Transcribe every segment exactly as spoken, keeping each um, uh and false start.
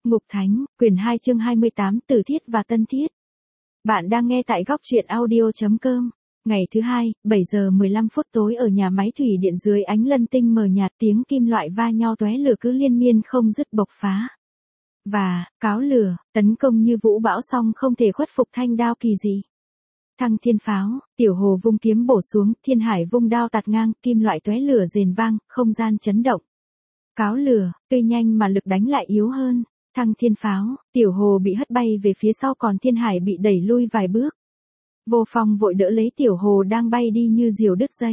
Ngục Thánh, quyển hai chương hai mươi tám, Tử Thiết và Tân Thiết. Bạn đang nghe tại góc truyện audio chấm com. Ngày thứ hai, bảy giờ mười lăm phút tối ở nhà máy thủy điện dưới ánh lân tinh mờ nhạt, tiếng kim loại va nhau tóe lửa cứ liên miên không dứt bộc phá. Và, cáo lửa, tấn công như vũ bão song không thể khuất phục thanh đao kỳ dị. Thăng thiên pháo, Tiểu Hồ vung kiếm bổ xuống, Thiên Hải vung đao tạt ngang, kim loại tóe lửa rền vang, không gian chấn động. Cáo lửa, tuy nhanh mà lực đánh lại yếu hơn. Thăng thiên pháo, Tiểu Hồ bị hất bay về phía sau còn Thiên Hải bị đẩy lui vài bước. Vô Phong vội đỡ lấy Tiểu Hồ đang bay đi như diều đứt dây.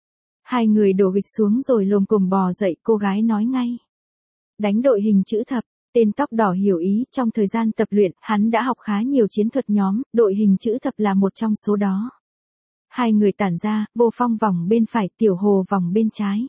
Hai người đổ gịch xuống rồi lồm cồm bò dậy, cô gái nói ngay. Đánh đội hình chữ thập, tên tóc đỏ hiểu ý, trong thời gian tập luyện, hắn đã học khá nhiều chiến thuật nhóm, đội hình chữ thập là một trong số đó. Hai người tản ra, Vô Phong vòng bên phải, Tiểu Hồ vòng bên trái.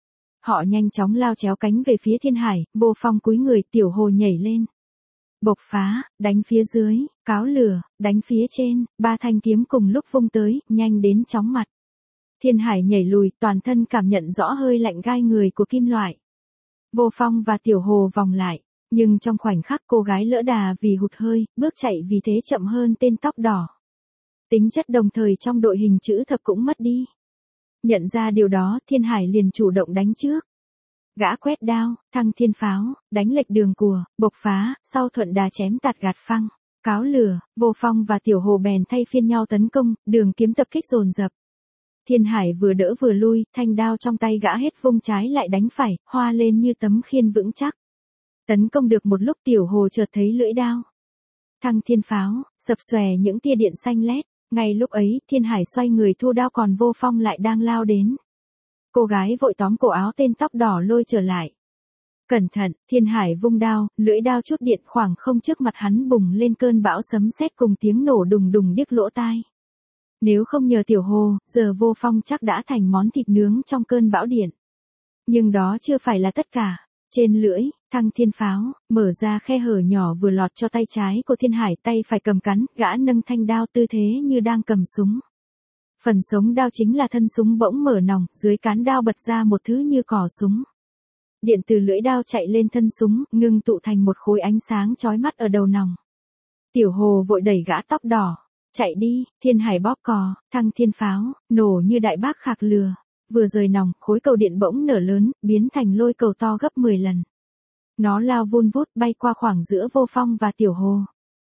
Họ nhanh chóng lao chéo cánh về phía Thiên Hải, Vô Phong cúi người, Tiểu Hồ nhảy lên. Bộc phá, đánh phía dưới, cáo lửa, đánh phía trên, ba thanh kiếm cùng lúc vung tới, nhanh đến chóng mặt. Thiên Hải nhảy lùi, toàn thân cảm nhận rõ hơi lạnh gai người của kim loại. Vô Phong và Tiểu Hồ vòng lại, nhưng trong khoảnh khắc cô gái lỡ đà vì hụt hơi, bước chạy vì thế chậm hơn tên tóc đỏ. Tính chất đồng thời trong đội hình chữ thập cũng mất đi. Nhận ra điều đó, Thiên Hải liền chủ động đánh trước. Gã quét đao, thăng thiên pháo, đánh lệch đường cùa, bộc phá, sau thuận đà chém tạt gạt phăng, cáo lửa, Vô Phong và Tiểu Hồ bèn thay phiên nhau tấn công, đường kiếm tập kích dồn dập. Thiên Hải vừa đỡ vừa lui, thanh đao trong tay gã hết vung trái lại đánh phải, hoa lên như tấm khiên vững chắc. Tấn công được một lúc Tiểu Hồ chợt thấy lưỡi đao. Thăng thiên pháo, sập xòe những tia điện xanh lét. Ngay lúc ấy, Thiên Hải xoay người thu đao còn Vô Phong lại đang lao đến. Cô gái vội tóm cổ áo tên tóc đỏ lôi trở lại. Cẩn thận, Thiên Hải vung đao, lưỡi đao chút điện khoảng không trước mặt hắn bùng lên cơn bão sấm sét cùng tiếng nổ đùng đùng điếc lỗ tai. Nếu không nhờ Tiểu Hồ, giờ Vô Phong chắc đã thành món thịt nướng trong cơn bão điện. Nhưng đó chưa phải là tất cả. Trên lưỡi, thăng thiên pháo, mở ra khe hở nhỏ vừa lọt cho tay trái của Thiên Hải, tay phải cầm cắn, gã nâng thanh đao tư thế như đang cầm súng. Phần sống đao chính là thân súng bỗng mở nòng, dưới cán đao bật ra một thứ như cò súng. Điện từ lưỡi đao chạy lên thân súng, ngưng tụ thành một khối ánh sáng chói mắt ở đầu nòng. Tiểu Hồ vội đẩy gã tóc đỏ. Chạy đi, Thiên Hải bóp cò, thăng thiên pháo, nổ như đại bác khạc lừa. Vừa rời nòng, khối cầu điện bỗng nở lớn, biến thành lôi cầu to gấp mười lần. Nó lao vun vút bay qua khoảng giữa Vô Phong và Tiểu Hồ.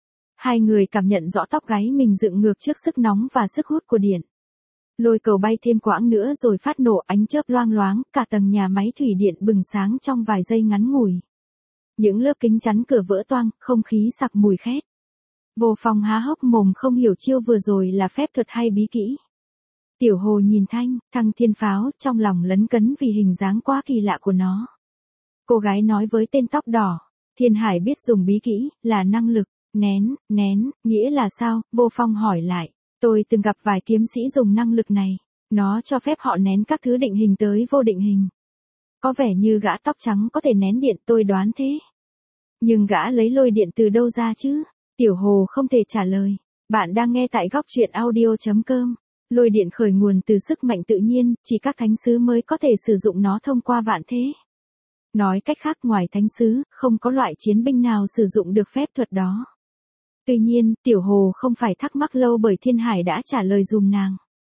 Hai người cảm nhận rõ tóc gáy mình dựng ngược trước sức nóng và sức hút của điện. Lôi cầu bay thêm quãng nữa rồi phát nổ, ánh chớp loang loáng, cả tầng nhà máy thủy điện bừng sáng trong vài giây ngắn ngủi. Những lớp kính chắn cửa vỡ toang, không khí sặc mùi khét. Vô Phong há hốc mồm không hiểu chiêu vừa rồi là phép thuật hay bí kỹ. Tiểu Hồ nhìn thanh, thăng thiên pháo, trong lòng lấn cấn vì hình dáng quá kỳ lạ của nó. Cô gái nói với tên tóc đỏ, Thiên Hải biết dùng bí kỹ, là năng lực, nén, nén, nghĩa là sao? Vô Phong hỏi lại, tôi từng gặp vài kiếm sĩ dùng năng lực này, nó cho phép họ nén các thứ định hình tới vô định hình. Có vẻ như gã tóc trắng có thể nén điện, tôi đoán thế. Nhưng gã lấy lôi điện từ đâu ra chứ? Tiểu Hồ không thể trả lời. Bạn đang nghe tại góc truyện audio chấm com. Lôi điện khởi nguồn từ sức mạnh tự nhiên, chỉ các thánh sứ mới có thể sử dụng nó thông qua vạn thế. Nói cách khác, ngoài thánh sứ, không có loại chiến binh nào sử dụng được phép thuật đó. Tuy nhiên, Tiểu Hồ không phải thắc mắc lâu bởi Thiên Hải đã trả lời dùm nàng.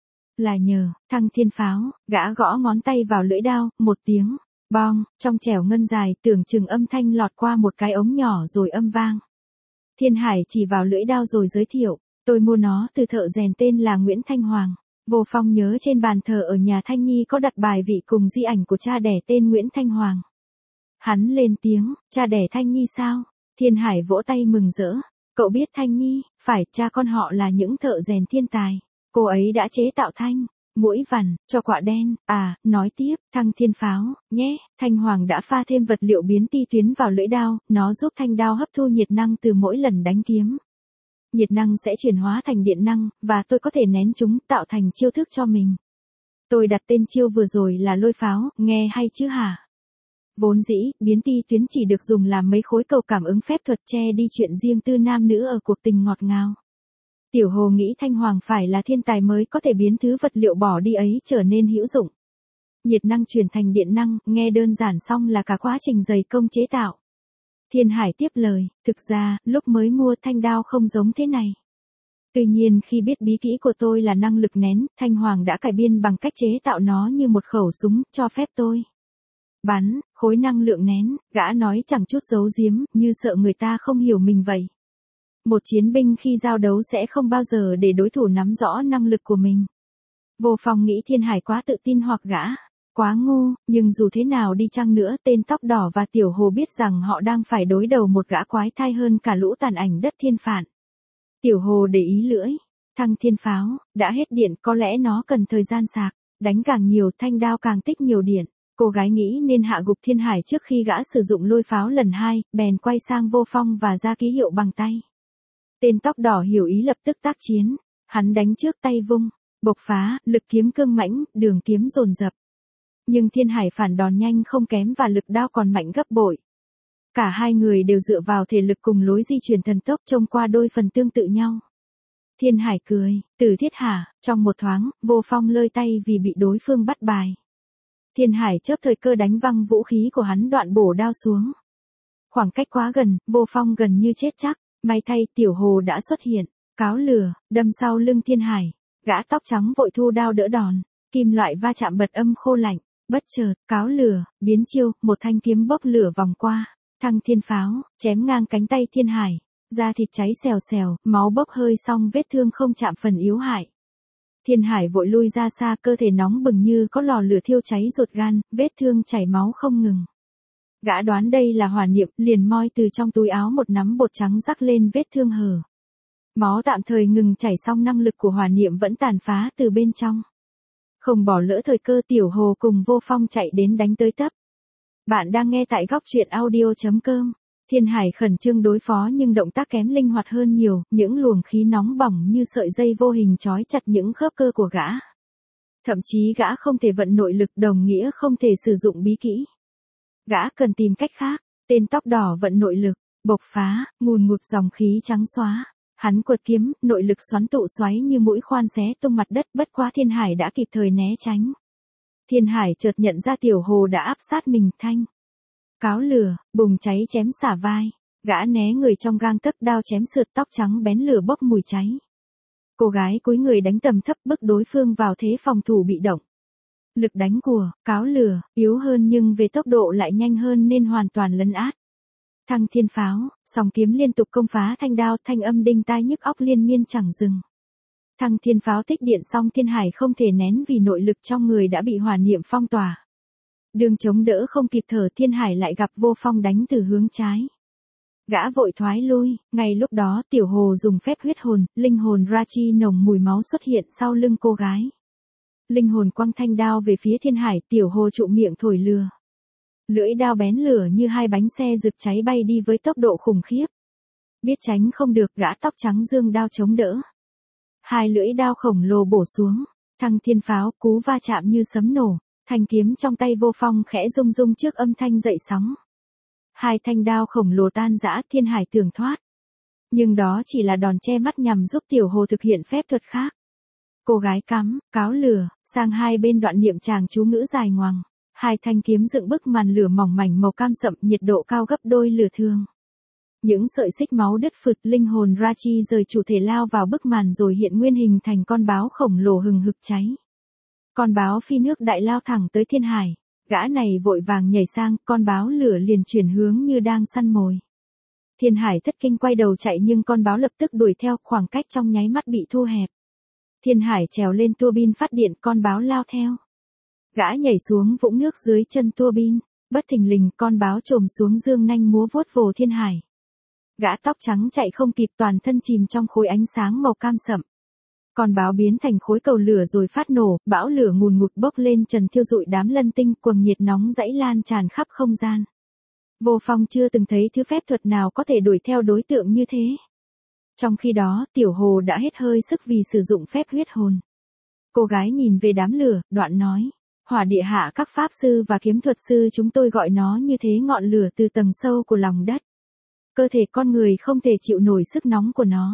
Là nhờ, thăng thiên pháo, gã gõ ngón tay vào lưỡi đao, một tiếng, bong, trong trẻo ngân dài, tưởng chừng âm thanh lọt qua một cái ống nhỏ rồi âm vang. Thiên Hải chỉ vào lưỡi đao rồi giới thiệu, tôi mua nó từ thợ rèn tên là Nguyễn Thanh Hoàng. Vô Phong nhớ trên bàn thờ ở nhà Thanh Nhi có đặt bài vị cùng di ảnh của cha đẻ tên Nguyễn Thanh Hoàng. Hắn lên tiếng, cha đẻ Thanh Nhi sao? Thiên Hải vỗ tay mừng rỡ, cậu biết Thanh Nhi, phải, cha con họ là những thợ rèn thiên tài. Cô ấy đã chế tạo thanh, mũi vằn, cho quạ đen, à, nói tiếp, thăng thiên pháo, nhé, Thanh Hoàng đã pha thêm vật liệu biến ti tuyến vào lưỡi đao, nó giúp thanh đao hấp thu nhiệt năng từ mỗi lần đánh kiếm. Nhiệt năng sẽ chuyển hóa thành điện năng, và tôi có thể nén chúng, tạo thành chiêu thức cho mình. Tôi đặt tên chiêu vừa rồi là lôi pháo, nghe hay chứ hả? Vốn dĩ, biến ti tuyến chỉ được dùng làm mấy khối cầu cảm ứng phép thuật che đi chuyện riêng tư nam nữ ở cuộc tình ngọt ngào. Tiểu Hồ nghĩ Thanh Hoàng phải là thiên tài mới có thể biến thứ vật liệu bỏ đi ấy trở nên hữu dụng. Nhiệt năng chuyển thành điện năng, nghe đơn giản xong là cả quá trình dày công chế tạo. Thiên Hải tiếp lời, thực ra, lúc mới mua thanh đao không giống thế này. Tuy nhiên khi biết bí kỹ của tôi là năng lực nén, Thanh Hoàng đã cải biên bằng cách chế tạo nó như một khẩu súng, cho phép tôi bắn, khối năng lượng nén, gã nói chẳng chút giấu giếm, như sợ người ta không hiểu mình vậy. Một chiến binh khi giao đấu sẽ không bao giờ để đối thủ nắm rõ năng lực của mình. Vô Phong nghĩ Thiên Hải quá tự tin hoặc gã quá ngu, nhưng dù thế nào đi chăng nữa, tên tóc đỏ và Tiểu Hồ biết rằng họ đang phải đối đầu một gã quái thai hơn cả lũ tàn ảnh đất thiên phản. Tiểu Hồ để ý lưỡi, thăng thiên pháo, đã hết điện, có lẽ nó cần thời gian sạc, đánh càng nhiều thanh đao càng tích nhiều điện. Cô gái nghĩ nên hạ gục Thiên Hải trước khi gã sử dụng lôi pháo lần hai, bèn quay sang Vô Phong và ra ký hiệu bằng tay. Tên tóc đỏ hiểu ý lập tức tác chiến, hắn đánh trước tay vung, bộc phá, lực kiếm cương mãnh, đường kiếm dồn dập. Nhưng Thiên Hải phản đòn nhanh không kém và lực đao còn mạnh gấp bội. Cả hai người đều dựa vào thể lực cùng lối di chuyển thần tốc, trông qua đôi phần tương tự nhau. Thiên Hải cười, Tử Thiết hả? Trong một thoáng, Vô Phong lơi tay vì bị đối phương bắt bài. Thiên Hải chớp thời cơ đánh văng vũ khí của hắn, đoạn bổ đao xuống. Khoảng cách quá gần, Vô Phong gần như chết chắc, may thay Tiểu Hồ đã xuất hiện, cáo lửa, đâm sau lưng Thiên Hải. Gã tóc trắng vội thu đao đỡ đòn, kim loại va chạm bật âm khô lạnh, bất chợt, cáo lửa, biến chiêu, một thanh kiếm bốc lửa vòng qua, thăng thiên pháo, chém ngang cánh tay Thiên Hải, da thịt cháy xèo xèo, máu bốc hơi xong vết thương không chạm phần yếu hại. Thiên Hải vội lui ra xa, cơ thể nóng bừng như có lò lửa thiêu cháy ruột gan, vết thương chảy máu không ngừng. Gã đoán đây là hỏa niệm, liền moi từ trong túi áo một nắm bột trắng rắc lên vết thương hở. Máu tạm thời ngừng chảy xong năng lực của hỏa niệm vẫn tàn phá từ bên trong. Không bỏ lỡ thời cơ, Tiểu Hồ cùng Vô Phong chạy đến đánh tới tấp. Bạn đang nghe tại góc truyện audio chấm com. Thiên Hải khẩn trương đối phó nhưng động tác kém linh hoạt hơn nhiều, những luồng khí nóng bỏng như sợi dây vô hình trói chặt những khớp cơ của gã. Thậm chí gã không thể vận nội lực, đồng nghĩa không thể sử dụng bí kỹ. Gã cần tìm cách khác. Tên tóc đỏ vận nội lực, bộc phá, ngùn ngụt dòng khí trắng xóa. Hắn quật kiếm, nội lực xoắn tụ xoáy như mũi khoan xé tung mặt đất, bất quá Thiên Hải đã kịp thời né tránh. Thiên Hải chợt nhận ra Tiểu Hồ đã áp sát mình, thanh cáo lửa, bùng cháy chém xả vai. Gã né người trong gang tấc, đao chém sượt tóc trắng bén lửa bốc mùi cháy. Cô gái cúi người đánh tầm thấp, bức đối phương vào thế phòng thủ bị động. Lực đánh của cáo lửa yếu hơn nhưng về tốc độ lại nhanh hơn nên hoàn toàn lấn át. Thăng thiên pháo, song kiếm liên tục công phá thanh đao, thanh âm đinh tai nhức óc liên miên chẳng dừng. Thăng thiên pháo tích điện xong, Thiên Hải không thể nén vì nội lực trong người đã bị hỏa niệm phong tỏa. Đường chống đỡ không kịp thở, Thiên Hải lại gặp Vô Phong đánh từ hướng trái. Gã vội thoái lui, ngay lúc đó Tiểu Hồ dùng phép huyết hồn, linh hồn Rachi nồng mùi máu xuất hiện sau lưng cô gái. Linh hồn quăng thanh đao về phía Thiên Hải, Tiểu Hồ trụ miệng thổi lửa. Lưỡi đao bén lửa như hai bánh xe rực cháy bay đi với tốc độ khủng khiếp. Biết tránh không được, gã tóc trắng giương đao chống đỡ. Hai lưỡi đao khổng lồ bổ xuống, thăng thiên pháo, cú va chạm như sấm nổ, thanh kiếm trong tay Vô Phong khẽ rung rung trước âm thanh dậy sóng. Hai thanh đao khổng lồ tan rã, Thiên Hải tưởng thoát. Nhưng đó chỉ là đòn che mắt nhằm giúp Tiểu Hồ thực hiện phép thuật khác. Cô gái cắm, cáo lửa, sang hai bên đoạn niệm tràng chú ngữ dài ngoằng. Hai thanh kiếm dựng bức màn lửa mỏng mảnh màu cam sậm, nhiệt độ cao gấp đôi lửa thường. Những sợi xích máu đứt phượt, linh hồn Rachi rời chủ thể lao vào bức màn rồi hiện nguyên hình thành con báo khổng lồ hừng hực cháy. Con báo phi nước đại lao thẳng tới Thiên Hải, gã này vội vàng nhảy sang, con báo lửa liền chuyển hướng như đang săn mồi. Thiên Hải thất kinh quay đầu chạy nhưng con báo lập tức đuổi theo, khoảng cách trong nháy mắt bị thu hẹp. Thiên Hải trèo lên tua bin phát điện, con báo lao theo. Gã nhảy xuống vũng nước dưới chân tua bin, bất thình lình con báo trồm xuống dương nanh múa vuốt vồ Thiên Hải. Gã tóc trắng chạy không kịp, toàn thân chìm trong khối ánh sáng màu cam sậm. Con báo biến thành khối cầu lửa rồi phát nổ, bão lửa ngùn ngụt bốc lên trần thiêu rụi đám lân tinh, quầng nhiệt nóng dãy lan tràn khắp không gian. Vô Phong chưa từng thấy thứ phép thuật nào có thể đuổi theo đối tượng như thế. Trong khi đó, Tiểu Hồ đã hết hơi sức vì sử dụng phép huyết hồn. Cô gái nhìn về đám lửa, đoạn nói. Hỏa địa hạ các pháp sư và kiếm thuật sư chúng tôi gọi nó như thế, ngọn lửa từ tầng sâu của lòng đất. Cơ thể con người không thể chịu nổi sức nóng của nó.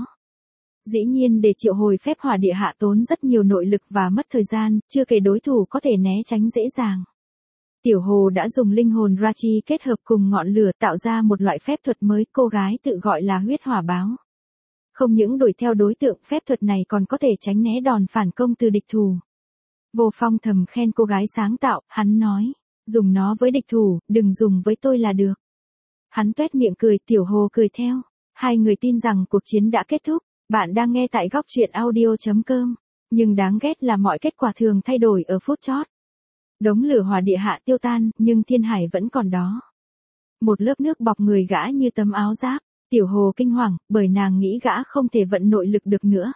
Dĩ nhiên để triệu hồi phép hỏa địa hạ tốn rất nhiều nội lực và mất thời gian, chưa kể đối thủ có thể né tránh dễ dàng. Tiểu Hồ đã dùng linh hồn Rachi kết hợp cùng ngọn lửa tạo ra một loại phép thuật mới, cô gái tự gọi là huyết hỏa báo. Không những đuổi theo đối tượng, phép thuật này còn có thể tránh né đòn phản công từ địch thủ. Vô Phong thầm khen cô gái sáng tạo, hắn nói, dùng nó với địch thủ, đừng dùng với tôi là được. Hắn tuét miệng cười, Tiểu Hồ cười theo. Hai người tin rằng cuộc chiến đã kết thúc. Bạn đang nghe tại góc truyện audio chấm com. Nhưng đáng ghét là mọi kết quả thường thay đổi ở phút chót. Đống lửa hỏa địa hạ tiêu tan, nhưng thiên hải vẫn còn đó. Một lớp nước bọc người gã như tấm áo giáp. Tiểu Hồ kinh hoàng, bởi nàng nghĩ gã không thể vận nội lực được nữa.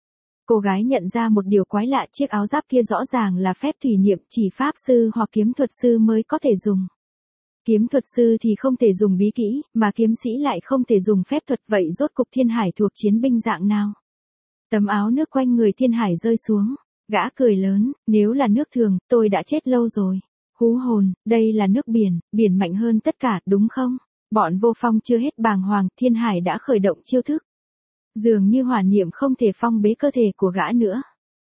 Cô gái nhận ra một điều quái lạ, chiếc áo giáp kia rõ ràng là phép thủy niệm, chỉ pháp sư hoặc kiếm thuật sư mới có thể dùng. Kiếm thuật sư thì không thể dùng bí kỹ, mà kiếm sĩ lại không thể dùng phép thuật, vậy rốt cục thiên hải thuộc chiến binh dạng nào? Tấm áo nước quanh người thiên hải rơi xuống, gã cười lớn, nếu là nước thường, tôi đã chết lâu rồi. Hú hồn, đây là nước biển, biển mạnh hơn tất cả, đúng không? Bọn Vô Phong chưa hết bàng hoàng, thiên hải đã khởi động chiêu thức. Dường như hỏa niệm không thể phong bế cơ thể của gã nữa.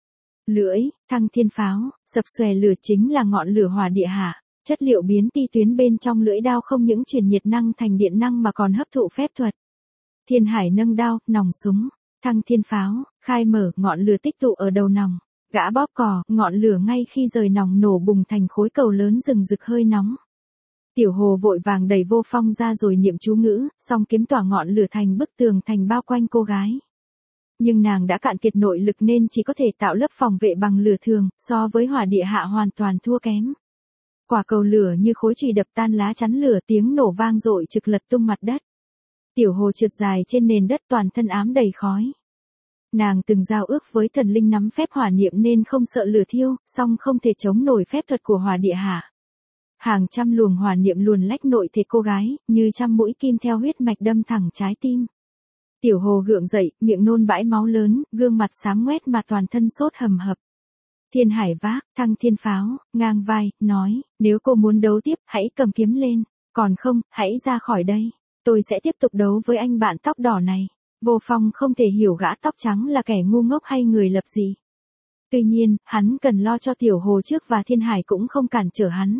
Lưỡi, thăng thiên pháo, sập xòe lửa chính là ngọn lửa hỏa địa hạ. Chất liệu biến ti tuyến bên trong lưỡi đao không những truyền nhiệt năng thành điện năng mà còn hấp thụ phép thuật. Thiên hải nâng đao, nòng súng, thăng thiên pháo, khai mở, ngọn lửa tích tụ ở đầu nòng. Gã bóp cò, ngọn lửa ngay khi rời nòng nổ bùng thành khối cầu lớn rừng rực hơi nóng. Tiểu Hồ vội vàng đẩy Vô Phong ra rồi niệm chú ngữ, song kiếm tỏa ngọn lửa thành bức tường thành bao quanh cô gái. Nhưng nàng đã cạn kiệt nội lực nên chỉ có thể tạo lớp phòng vệ bằng lửa thường, so với hỏa địa hạ hoàn toàn thua kém. Quả cầu lửa như khối chùy đập tan lá chắn lửa, tiếng nổ vang dội trực lật tung mặt đất. Tiểu Hồ trượt dài trên nền đất, toàn thân ám đầy khói. Nàng từng giao ước với thần linh nắm phép hỏa niệm nên không sợ lửa thiêu, song không thể chống nổi phép thuật của hỏa địa hạ. Hàng trăm luồng hỏa niệm luồn lách nội thể cô gái, như trăm mũi kim theo huyết mạch đâm thẳng trái tim. Tiểu Hồ gượng dậy, miệng nôn bãi máu lớn, gương mặt xám ngoét mà toàn thân sốt hầm hập. Thiên hải vác, thăng thiên pháo, ngang vai, nói, nếu cô muốn đấu tiếp, hãy cầm kiếm lên, còn không, hãy ra khỏi đây, tôi sẽ tiếp tục đấu với anh bạn tóc đỏ này. Vô Phong không thể hiểu gã tóc trắng là kẻ ngu ngốc hay người lập gì. Tuy nhiên, hắn cần lo cho Tiểu Hồ trước và thiên hải cũng không cản trở hắn.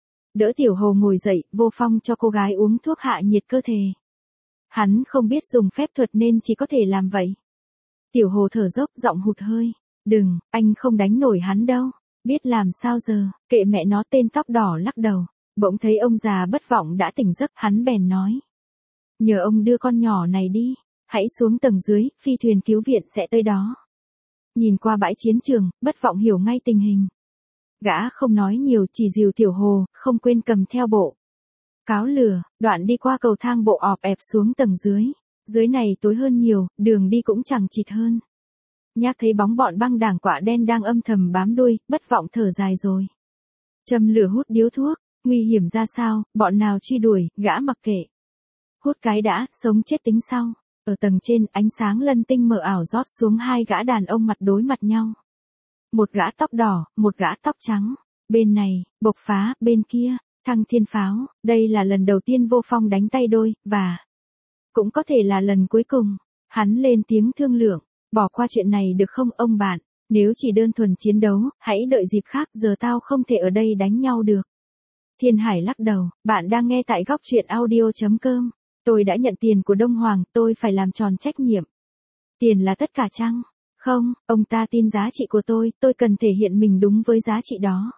Đỡ Tiểu Hồ ngồi dậy, Vô Phong cho cô gái uống thuốc hạ nhiệt cơ thể. Hắn không biết dùng phép thuật nên chỉ có thể làm vậy. Tiểu Hồ thở dốc, giọng hụt hơi. Đừng, anh không đánh nổi hắn đâu. Biết làm sao giờ, kệ mẹ nó, tên tóc đỏ lắc đầu. Bỗng thấy ông già bất vọng đã tỉnh giấc, hắn bèn nói. Nhờ ông đưa con nhỏ này đi, hãy xuống tầng dưới, phi thuyền cứu viện sẽ tới đó. Nhìn qua bãi chiến trường, bất vọng hiểu ngay tình hình. Gã không nói nhiều, chỉ dìu Tiểu Hồ, không quên cầm theo bộ cáo lửa, đoạn đi qua cầu thang bộ ọp ẹp xuống tầng dưới. Dưới này tối hơn nhiều, đường đi cũng chẳng chịt hơn. Nhác thấy bóng bọn băng đảng quạ đen đang âm thầm bám đuôi, bất vọng thở dài rồi. Châm lửa hút điếu thuốc, nguy hiểm ra sao, bọn nào truy đuổi, gã mặc kệ. Hút cái đã, sống chết tính sau. Ở tầng trên, ánh sáng lân tinh mờ ảo rót xuống hai gã đàn ông mặt đối mặt nhau. Một gã tóc đỏ, một gã tóc trắng. Bên này, bộc phá, bên kia, thăng thiên pháo. Đây là lần đầu tiên Vô Phong đánh tay đôi, và cũng có thể là lần cuối cùng. Hắn lên tiếng thương lượng. Bỏ qua chuyện này được không ông bạn, nếu chỉ đơn thuần chiến đấu, hãy đợi dịp khác, giờ tao không thể ở đây đánh nhau được. Thiên Hải lắc đầu, bạn đang nghe tại góc truyện audio chấm com. Tôi đã nhận tiền của Đông Hoàng, tôi phải làm tròn trách nhiệm. Tiền là tất cả chăng? Không, ông ta tin giá trị của tôi, tôi cần thể hiện mình đúng với giá trị đó.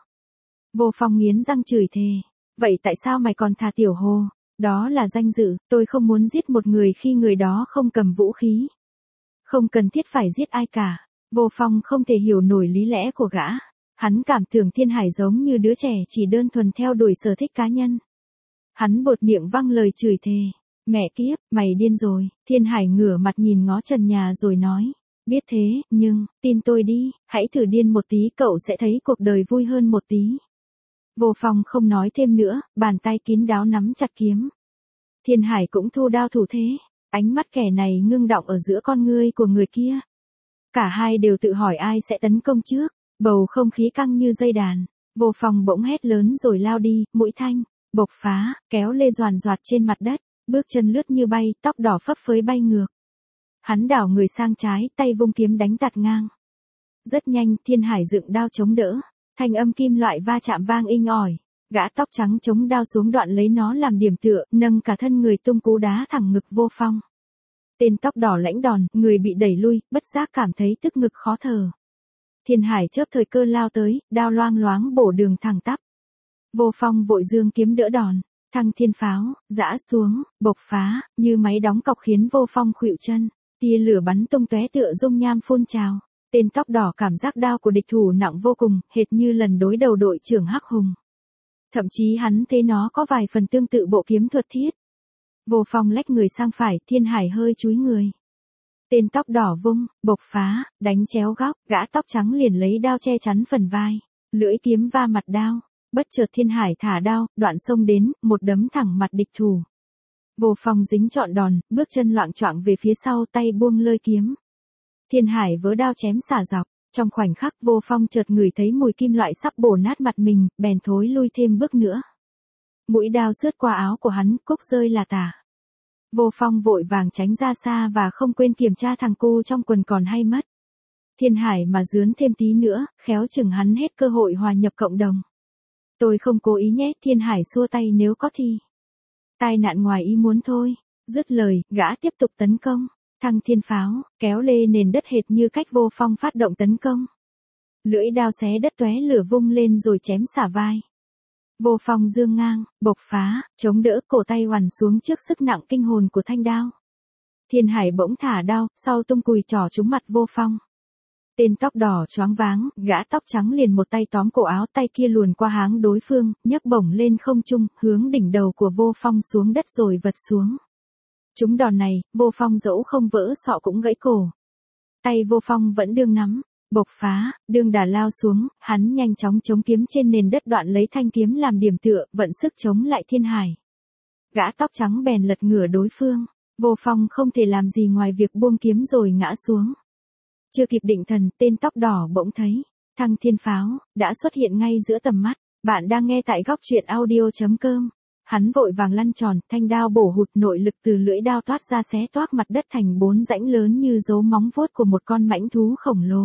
Vô Phong nghiến răng chửi thề. Vậy tại sao mày còn thả Tiểu Hồ? Đó là danh dự, tôi không muốn giết một người khi người đó không cầm vũ khí. Không cần thiết phải giết ai cả. Vô Phong không thể hiểu nổi lý lẽ của gã. Hắn cảm tưởng Thiên Hải giống như đứa trẻ chỉ đơn thuần theo đuổi sở thích cá nhân. Hắn bột miệng văng lời chửi thề. Mẹ kiếp, mày điên rồi. Thiên Hải ngửa mặt nhìn ngó trần nhà rồi nói. Biết thế, nhưng, tin tôi đi, hãy thử điên một tí, cậu sẽ thấy cuộc đời vui hơn một tí. Vô Phong không nói thêm nữa, bàn tay kín đáo nắm chặt kiếm. Thiên Hải cũng thu đao thủ thế. Ánh mắt kẻ này ngưng đọng ở giữa con ngươi của người kia. Cả hai đều tự hỏi ai sẽ tấn công trước. Bầu không khí căng như dây đàn. Vô Phong bỗng hét lớn rồi lao đi, mũi thanh, bộc phá, kéo lê doàn doạt trên mặt đất, bước chân lướt như bay, tóc đỏ phấp phới bay ngược. Hắn đảo người sang trái, tay vung kiếm đánh tạt ngang. Rất nhanh, Thiên Hải dựng đao chống đỡ, thanh âm kim loại va chạm vang inh ỏi. Gã tóc trắng chống đao xuống đoạn lấy nó làm điểm tựa, nâng cả thân người tung cú đá thẳng ngực Vô Phong. Tên tóc đỏ lãnh đòn, người bị đẩy lui, bất giác cảm thấy tức ngực khó thở. Thiên Hải chớp thời cơ lao tới, đao loang loáng bổ đường thẳng tắp. Vô Phong vội giương kiếm đỡ đòn, thăng thiên pháo, giã xuống, bộc phá, như máy đóng cọc khiến Vô Phong khuỵu chân, tia lửa bắn tung tóe tựa dung nham phun trào. Tên tóc đỏ cảm giác đao của địch thủ nặng vô cùng, hệt như lần đối đầu đội trưởng Hắc Hùng. Thậm chí hắn thấy nó có vài phần tương tự bộ kiếm thuật thiết. Vô Phong lách người sang phải, Thiên Hải hơi chúi người. Tên tóc đỏ vung, bộc phá, đánh chéo góc, gã tóc trắng liền lấy đao che chắn phần vai, lưỡi kiếm va mặt đao. Bất chợt Thiên Hải thả đao, đoạn xông đến, một đấm thẳng mặt địch thủ. Vô Phong dính trọn đòn, bước chân loạng choạng về phía sau, tay buông lơi kiếm. Thiên Hải vớ đao chém xả dọc, trong khoảnh khắc Vô Phong chợt ngửi thấy mùi kim loại sắp bổ nát mặt mình, bèn thối lui thêm bước nữa. Mũi đao sướt qua áo của hắn, cúc rơi là tả. Vô Phong vội vàng tránh ra xa và không quên kiểm tra thằng cu trong quần còn hay mất. Thiên Hải mà dướn thêm tí nữa, khéo chừng hắn hết cơ hội hòa nhập cộng đồng. Tôi không cố ý nhé, Thiên Hải xua tay, nếu có thì. Tai nạn ngoài ý muốn thôi. Dứt lời, gã tiếp tục tấn công. Thăng thiên pháo, kéo lê nền đất hệt như cách Vô Phong phát động tấn công. Lưỡi đao xé đất tóe lửa vung lên rồi chém xả vai. Vô Phong dương ngang, bộc phá, chống đỡ, cổ tay oằn xuống trước sức nặng kinh hồn của thanh đao. Thiên Hải bỗng thả đao, sau tung cùi trỏ trúng mặt Vô Phong. Tên tóc đỏ choáng váng, gã tóc trắng liền một tay tóm cổ áo, tay kia luồn qua háng đối phương, nhấc bổng lên không trung, hướng đỉnh đầu của Vô Phong xuống đất rồi vật xuống. Trúng đòn này, Vô Phong dẫu không vỡ sọ cũng gãy cổ. Tay Vô Phong vẫn đương nắm, bộc phá, đương đà lao xuống, hắn nhanh chóng chống kiếm trên nền đất, đoạn lấy thanh kiếm làm điểm tựa, vận sức chống lại Thiên Hải. Gã tóc trắng bèn lật ngửa đối phương, Vô Phong không thể làm gì ngoài việc buông kiếm rồi ngã xuống. Chưa kịp định thần, tên tóc đỏ bỗng thấy thăng thiên pháo đã xuất hiện ngay giữa tầm mắt. Bạn đang nghe tại góc truyện audio chấm com. Hắn vội vàng lăn tròn, thanh đao bổ hụt, nội lực từ lưỡi đao toát ra xé toác mặt đất thành bốn rãnh lớn như dấu móng vuốt của một con mãnh thú khổng lồ.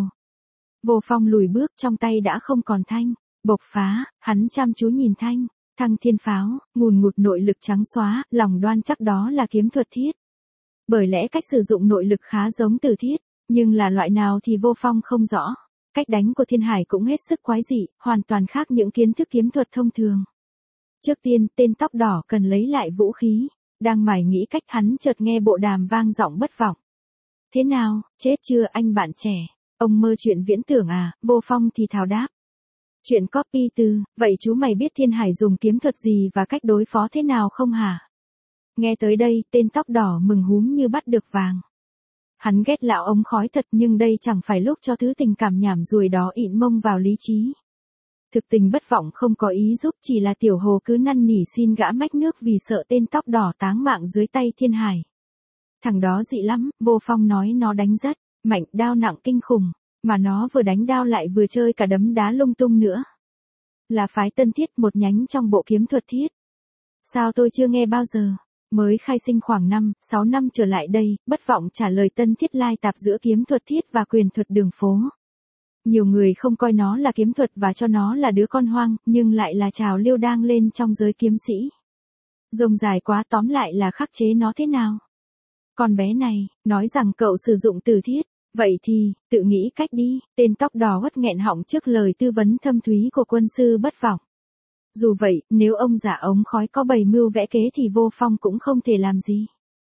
Vô Phong lùi bước, trong tay đã không còn thanh, bộc phá, hắn chăm chú nhìn thanh, thăng thiên pháo, ngùn ngụt nội lực trắng xóa, lòng đoan chắc đó là kiếm thuật thiết. Bởi lẽ cách sử dụng nội lực khá giống từ thiết, nhưng là loại nào thì Vô Phong không rõ. Cách đánh của Thiên Hải cũng hết sức quái dị, hoàn toàn khác những kiến thức kiếm thuật thông thường. Trước tiên, tên tóc đỏ cần lấy lại vũ khí, đang mải nghĩ cách, hắn chợt nghe bộ đàm vang giọng bất vọng. Thế nào, chết chưa anh bạn trẻ? Ông mơ chuyện viễn tưởng à? Vô Phong thì thào đáp. Chuyện copy từ, vậy chú mày biết Thiên Hải dùng kiếm thuật gì và cách đối phó thế nào không hả? Nghe tới đây, tên tóc đỏ mừng húm như bắt được vàng. Hắn ghét lão ống khói thật, nhưng đây chẳng phải lúc cho thứ tình cảm nhảm ruồi đó ịn mông vào lý trí. Thực tình bất vọng không có ý giúp, chỉ là tiểu hồ cứ năn nỉ xin gã mách nước vì sợ tên tóc đỏ táng mạng dưới tay Thiên Hải. Thằng đó dị lắm, Vô Phong nói nó đánh rất mạnh, đao nặng kinh khủng, mà nó vừa đánh đao lại vừa chơi cả đấm đá lung tung nữa. Là phái Tân Thiết, một nhánh trong bộ kiếm thuật thiết. Sao tôi chưa nghe bao giờ? Mới khai sinh khoảng năm, sáu năm trở lại đây, bất vọng trả lời Tân Thiết lai tạp giữa kiếm thuật thiết và quyền thuật đường phố. Nhiều người không coi nó là kiếm thuật và cho nó là đứa con hoang, nhưng lại là trào lưu đang lên trong giới kiếm sĩ. Rông dài quá, tóm lại là khắc chế nó thế nào? Con bé này, nói rằng cậu sử dụng từ thiết, vậy thì, tự nghĩ cách đi. Tên tóc đỏ uất nghẹn họng trước lời tư vấn thâm thúy của quân sư bất vọng. Dù vậy, nếu ông giả ống khói có bày mưu vẽ kế thì Vô Phong cũng không thể làm gì.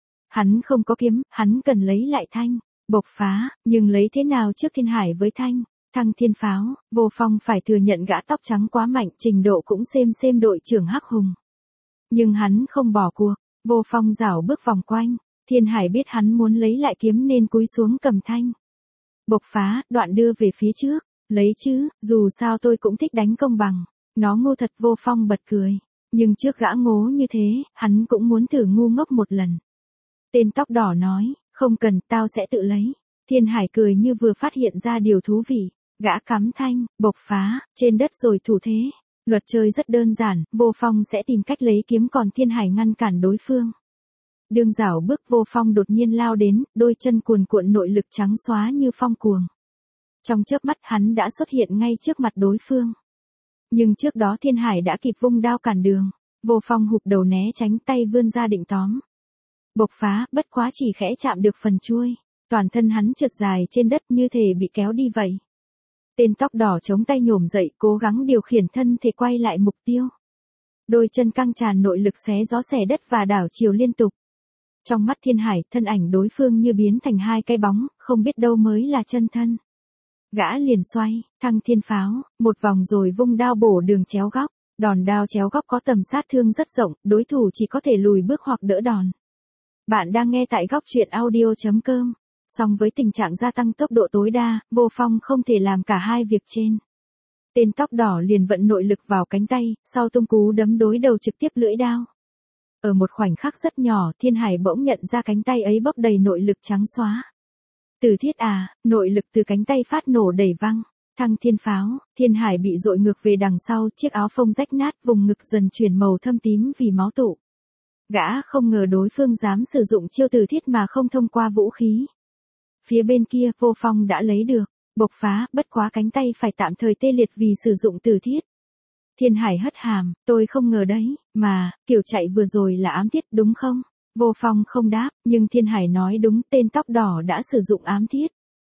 Hắn không có kiếm, hắn cần lấy lại thanh, bộc phá, nhưng lấy thế nào trước Thiên Hải với thanh, thăng thiên pháo? Vô Phong phải thừa nhận gã tóc trắng quá mạnh, trình độ cũng xem xem đội trưởng Hắc Hùng. Nhưng hắn không bỏ cuộc, Vô Phong rảo bước vòng quanh, Thiên Hải biết hắn muốn lấy lại kiếm nên cúi xuống cầm thanh. Bộc phá, đoạn đưa về phía trước, lấy chứ, dù sao tôi cũng thích đánh công bằng. Nó ngu thật, Vô Phong bật cười. Nhưng trước gã ngố như thế, hắn cũng muốn thử ngu ngốc một lần. Tên tóc đỏ nói, không cần, tao sẽ tự lấy. Thiên Hải cười như vừa phát hiện ra điều thú vị. Gã cắm thanh, bộc phá, trên đất rồi thủ thế. Luật chơi rất đơn giản, Vô Phong sẽ tìm cách lấy kiếm, còn Thiên Hải ngăn cản đối phương. Đương rảo bước, Vô Phong đột nhiên lao đến, đôi chân cuồn cuộn nội lực trắng xóa như phong cuồng. Trong chớp mắt hắn đã xuất hiện ngay trước mặt đối phương. nhưng trước đó Thiên Hải đã kịp vung đao cản đường. Vô Phong hụp đầu né tránh, tay vươn ra định tóm. Bộc phá, bất quá chỉ khẽ chạm được phần chuôi. Toàn thân hắn trượt dài trên đất như thể bị kéo đi vậy. Tên tóc đỏ chống tay nhổm dậy, cố gắng điều khiển thân thể quay lại mục tiêu. Đôi chân căng tràn nội lực xé gió xẻ đất và đảo chiều liên tục. Trong mắt Thiên Hải, thân ảnh đối phương như biến thành hai cái bóng, không biết đâu mới là chân thân. Gã liền xoay, thăng thiên pháo, một vòng rồi vung đao bổ đường chéo góc. Đòn đao chéo góc có tầm sát thương rất rộng, đối thủ chỉ có thể lùi bước hoặc đỡ đòn. Bạn đang nghe tại góc truyện audio chấm com. Song với tình trạng gia tăng tốc độ tối đa, Vô Phong không thể làm cả hai việc trên. Tên tóc đỏ liền vận nội lực vào cánh tay, sau tung cú đấm đối đầu trực tiếp lưỡi đao. Ở một khoảnh khắc rất nhỏ, Thiên Hải bỗng nhận ra cánh tay ấy bốc đầy nội lực trắng xóa. Từ thiết à, nội lực từ cánh tay phát nổ đầy văng. Thăng thiên pháo, Thiên Hải bị dội ngược về đằng sau, chiếc áo phông rách nát, vùng ngực dần chuyển màu thâm tím vì máu tụ. Gã không ngờ đối phương dám sử dụng chiêu từ thiết mà không thông qua vũ khí. Phía bên kia, Vô Phong đã lấy được, bộc phá, bất quá cánh tay phải tạm thời tê liệt vì sử dụng từ thiết. Thiên Hải hất hàm, tôi không ngờ đấy, mà, kiểu chạy vừa rồi là ám thiết đúng không? Vô Phong không đáp, nhưng Thiên Hải nói đúng, tên tóc đỏ đã sử dụng ám thiết.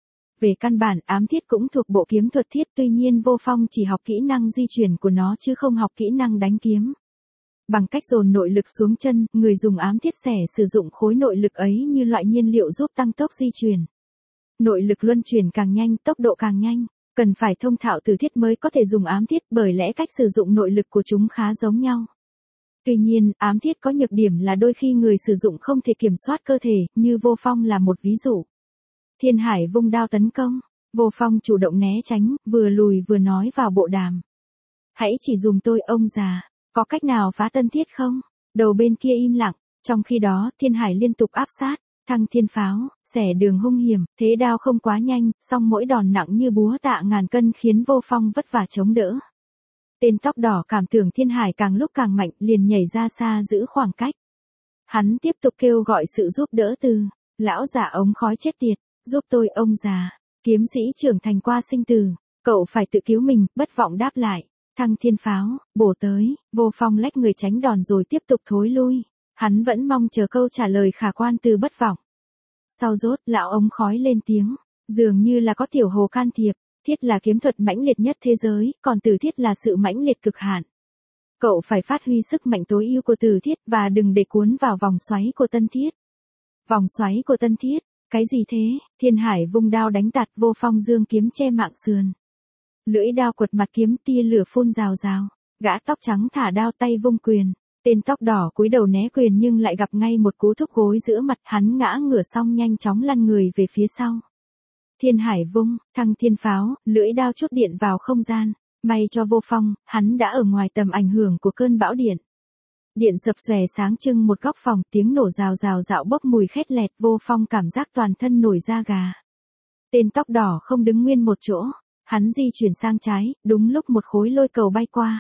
Về căn bản, ám thiết cũng thuộc bộ kiếm thuật thiết, tuy nhiên Vô Phong chỉ học kỹ năng di chuyển của nó chứ không học kỹ năng đánh kiếm. Bằng cách dồn nội lực xuống chân, người dùng ám thiết xẻ sử dụng khối nội lực ấy như loại nhiên liệu giúp tăng tốc di chuyển. Nội lực luân chuyển càng nhanh, tốc độ càng nhanh, cần phải thông thạo từ thiết mới có thể dùng ám thiết, bởi lẽ cách sử dụng nội lực của chúng khá giống nhau. Tuy nhiên, ám thiết có nhược điểm là đôi khi người sử dụng không thể kiểm soát cơ thể, như Vô Phong là một ví dụ. Thiên Hải vung đao tấn công, Vô Phong chủ động né tránh, vừa lùi vừa nói vào bộ đàm. Hãy chỉ dùng tôi ông già, có cách nào phá tân thiết không? Đầu bên kia im lặng, trong khi đó Thiên Hải liên tục áp sát, thăng thiên pháo, xẻ đường hung hiểm, thế đao không quá nhanh, song mỗi đòn nặng như búa tạ ngàn cân khiến Vô Phong vất vả chống đỡ. Tên tóc đỏ cảm tưởng Thiên Hải càng lúc càng mạnh, liền nhảy ra xa giữ khoảng cách. Hắn tiếp tục kêu gọi sự giúp đỡ từ, lão già ống khói chết tiệt, giúp tôi ông già, kiếm sĩ trưởng thành qua sinh tử, cậu phải tự cứu mình, bất vọng đáp lại. Thăng thiên pháo, bổ tới, Vô Phong lách người tránh đòn rồi tiếp tục thối lui. Hắn vẫn mong chờ câu trả lời khả quan từ bất vọng. Sau rốt, lão ống khói lên tiếng, dường như là có tiểu hồ can thiệp, thiết là kiếm thuật mãnh liệt nhất thế giới, còn từ thiết là sự mãnh liệt cực hạn. Cậu phải phát huy sức mạnh tối ưu của từ thiết và đừng để cuốn vào vòng xoáy của tân thiết. Vòng xoáy của tân thiết, cái gì thế? Thiên Hải vung đao đánh tạt, Vô Phong dương kiếm che mạng sườn. Lưỡi đao quật mặt kiếm, tia lửa phun rào rào, gã tóc trắng thả đao, tay vung quyền. Tên tóc đỏ cúi đầu né quyền nhưng lại gặp ngay một cú thúc gối giữa mặt, hắn ngã ngửa xong nhanh chóng lăn người về phía sau. Thiên Hải vung, thăng thiên pháo, lưỡi đao chốt điện vào không gian. May cho Vô Phong, hắn đã ở ngoài tầm ảnh hưởng của cơn bão điện. Điện sập xòe sáng trưng một góc phòng, tiếng nổ rào rào dạo bốc mùi khét lẹt, Vô Phong cảm giác toàn thân nổi da gà. Tên tóc đỏ không đứng nguyên một chỗ, hắn di chuyển sang trái, đúng lúc một khối lôi cầu bay qua.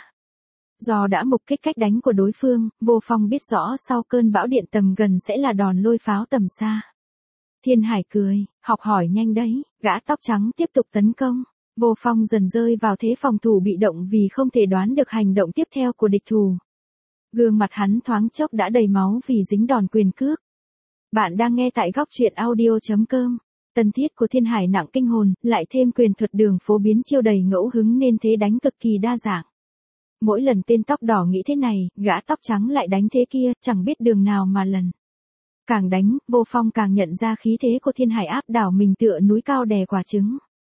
Do đã mục kích cách đánh của đối phương, Vô Phong biết rõ sau cơn bão điện tầm gần sẽ là đòn lôi pháo tầm xa. Thiên Hải cười, học hỏi nhanh đấy, gã tóc trắng tiếp tục tấn công. Vô Phong dần rơi vào thế phòng thủ bị động vì không thể đoán được hành động tiếp theo của địch thủ. Gương mặt hắn thoáng chốc đã đầy máu vì dính đòn quyền cước. Bạn đang nghe tại góc truyện audio chấm com. Tân thiết của Thiên Hải nặng kinh hồn, lại thêm quyền thuật đường phố biến chiêu đầy ngẫu hứng nên thế đánh cực kỳ đa dạng. Mỗi lần tên tóc đỏ nghĩ thế này, gã tóc trắng lại đánh thế kia, chẳng biết đường nào mà lần. Càng đánh, Vô Phong càng nhận ra khí thế của Thiên Hải áp đảo mình tựa núi cao đè quả trứng.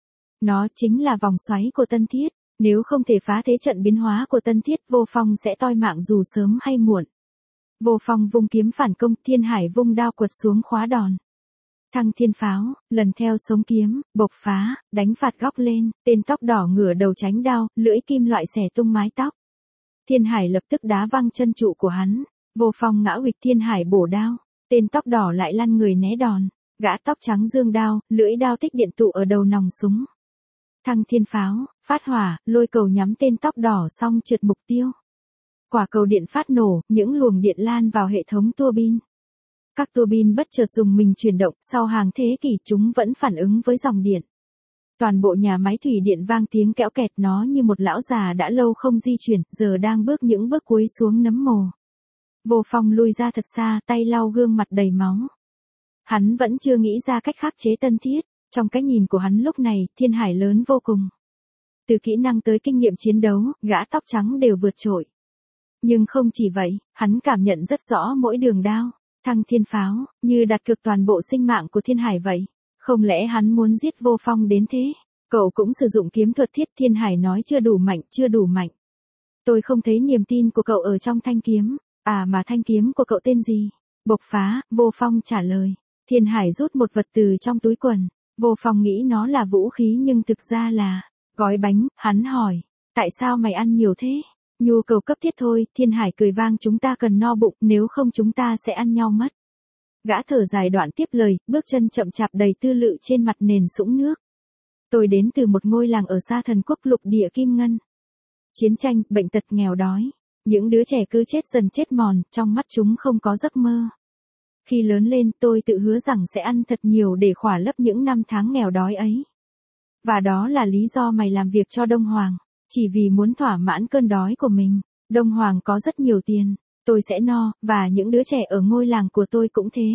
Nó chính là vòng xoáy của tân thiết, nếu không thể phá thế trận biến hóa của tân thiết, Vô Phong sẽ toi mạng dù sớm hay muộn. Vô Phong vung kiếm phản công, Thiên Hải vung đao quật xuống khóa đòn. Thăng thiên pháo, lần theo sống kiếm, bộc phá, đánh phạt góc lên, tên tóc đỏ ngửa đầu tránh đao, lưỡi kim loại xẻ tung mái tóc. Thiên Hải lập tức đá văng chân trụ của hắn, Vô Phong ngã huỵch, Thiên Hải bổ đao, tên tóc đỏ lại lăn người né đòn, gã tóc trắng dương đao, lưỡi đao tích điện tụ ở đầu nòng súng. Thăng thiên pháo, phát hỏa, lôi cầu nhắm tên tóc đỏ xong trượt mục tiêu. Quả cầu điện phát nổ, những luồng điện lan vào hệ thống tua bin. Các tua bin bất chợt dùng mình chuyển động, sau hàng thế kỷ chúng vẫn phản ứng với dòng điện. Toàn bộ nhà máy thủy điện vang tiếng kéo kẹt, nó như một lão già đã lâu không di chuyển, giờ đang bước những bước cuối xuống nấm mồ. Vô Phong lui ra thật xa, tay lau gương mặt đầy máu. Hắn vẫn chưa nghĩ ra cách khắc chế Tân Thiết, trong cái nhìn của hắn lúc này, Thiên Hải lớn vô cùng. Từ kỹ năng tới kinh nghiệm chiến đấu, gã tóc trắng đều vượt trội. Nhưng không chỉ vậy, hắn cảm nhận rất rõ mỗi đường đao, thăng thiên pháo, như đặt cược toàn bộ sinh mạng của Thiên Hải vậy. Không lẽ hắn muốn giết Vô Phong đến thế? Cậu cũng sử dụng kiếm thuật thiết. Thiên Hải nói chưa đủ mạnh, chưa đủ mạnh. Tôi không thấy niềm tin của cậu ở trong thanh kiếm. À mà thanh kiếm của cậu tên gì? Bộc phá, Vô Phong trả lời. Thiên Hải rút một vật từ trong túi quần. Vô Phong nghĩ nó là vũ khí nhưng thực ra là gói bánh. Hắn hỏi, tại sao mày ăn nhiều thế? Nhu cầu cấp thiết thôi. Thiên Hải cười vang, chúng ta cần no bụng, nếu không chúng ta sẽ ăn nhau mất. Gã thở dài đoạn tiếp lời, bước chân chậm chạp đầy tư lự trên mặt nền sũng nước. Tôi đến từ một ngôi làng ở xa thần quốc lục địa kim ngân. Chiến tranh, bệnh tật, nghèo đói. Những đứa trẻ cứ chết dần chết mòn, trong mắt chúng không có giấc mơ. Khi lớn lên, tôi tự hứa rằng sẽ ăn thật nhiều để khỏa lấp những năm tháng nghèo đói ấy. Và đó là lý do mày làm việc cho Đông Hoàng. Chỉ vì muốn thỏa mãn cơn đói của mình. Đông Hoàng có rất nhiều tiền. Tôi sẽ no, và những đứa trẻ ở ngôi làng của tôi cũng thế.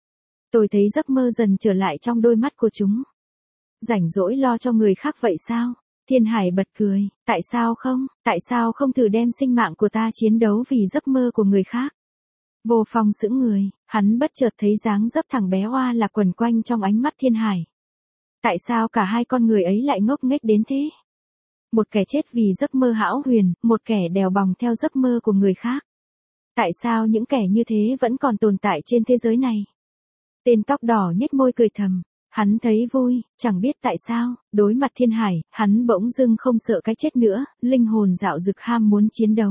Tôi thấy giấc mơ dần trở lại trong đôi mắt của chúng. Rảnh rỗi lo cho người khác vậy sao? Thiên Hải bật cười, tại sao không, tại sao không thử đem sinh mạng của ta chiến đấu vì giấc mơ của người khác? Vô Phong sững người, hắn bất chợt thấy dáng dấp thằng bé Hoa là quần quanh trong ánh mắt Thiên Hải. Tại sao cả hai con người ấy lại ngốc nghếch đến thế? Một kẻ chết vì giấc mơ hão huyền, một kẻ đèo bòng theo giấc mơ của người khác. Tại sao những kẻ như thế vẫn còn tồn tại trên thế giới này? Tên tóc đỏ nhếch môi cười thầm. Hắn thấy vui, chẳng biết tại sao, đối mặt Thiên Hải, hắn bỗng dưng không sợ cái chết nữa, linh hồn dạo dực ham muốn chiến đấu.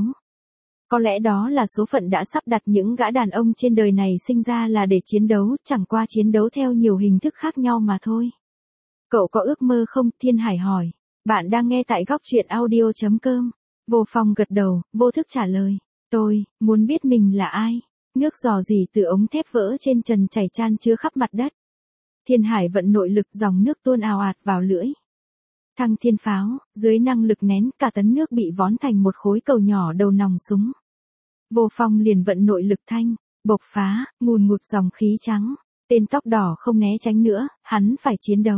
Có lẽ đó là số phận đã sắp đặt những gã đàn ông trên đời này sinh ra là để chiến đấu, chẳng qua chiến đấu theo nhiều hình thức khác nhau mà thôi. Cậu có ước mơ không? Thiên Hải hỏi. Bạn đang nghe tại góc truyện audio chấm com. Vô Phong gật đầu, vô thức trả lời. Tôi, muốn biết mình là ai. Nước rò rỉ từ ống thép vỡ trên trần chảy chan chứa khắp mặt đất. Thiên Hải vận nội lực, dòng nước tuôn ào ạt vào lưỡi. Thăng thiên pháo, dưới năng lực nén, cả tấn nước bị vón thành một khối cầu nhỏ đầu nòng súng. Vô Phong liền vận nội lực thanh, bộc phá, ngùn ngụt dòng khí trắng. Tên tóc đỏ không né tránh nữa, hắn phải chiến đấu.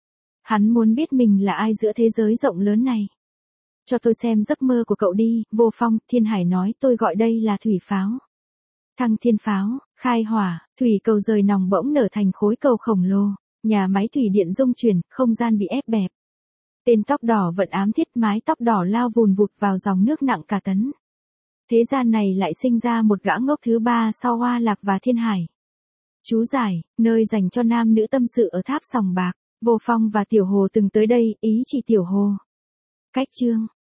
Hắn muốn biết mình là ai giữa thế giới rộng lớn này. Cho tôi xem giấc mơ của cậu đi, Vô Phong. Thiên Hải nói, tôi gọi đây là thủy pháo. Thăng thiên pháo, khai hỏa, thủy cầu rời nòng bỗng nở thành khối cầu khổng lồ, nhà máy thủy điện rung chuyển, không gian bị ép bẹp. Tên tóc đỏ vận ám thiết, mái tóc đỏ lao vùn vụt vào dòng nước nặng cả tấn. Thế gian này lại sinh ra một gã ngốc thứ ba sau Hoa Lạc và Thiên Hải. Chú giải, nơi dành cho nam nữ tâm sự ở tháp sòng bạc. Vô Phong và Tiểu Hồ từng tới đây, ý chỉ Tiểu Hồ. Cách chương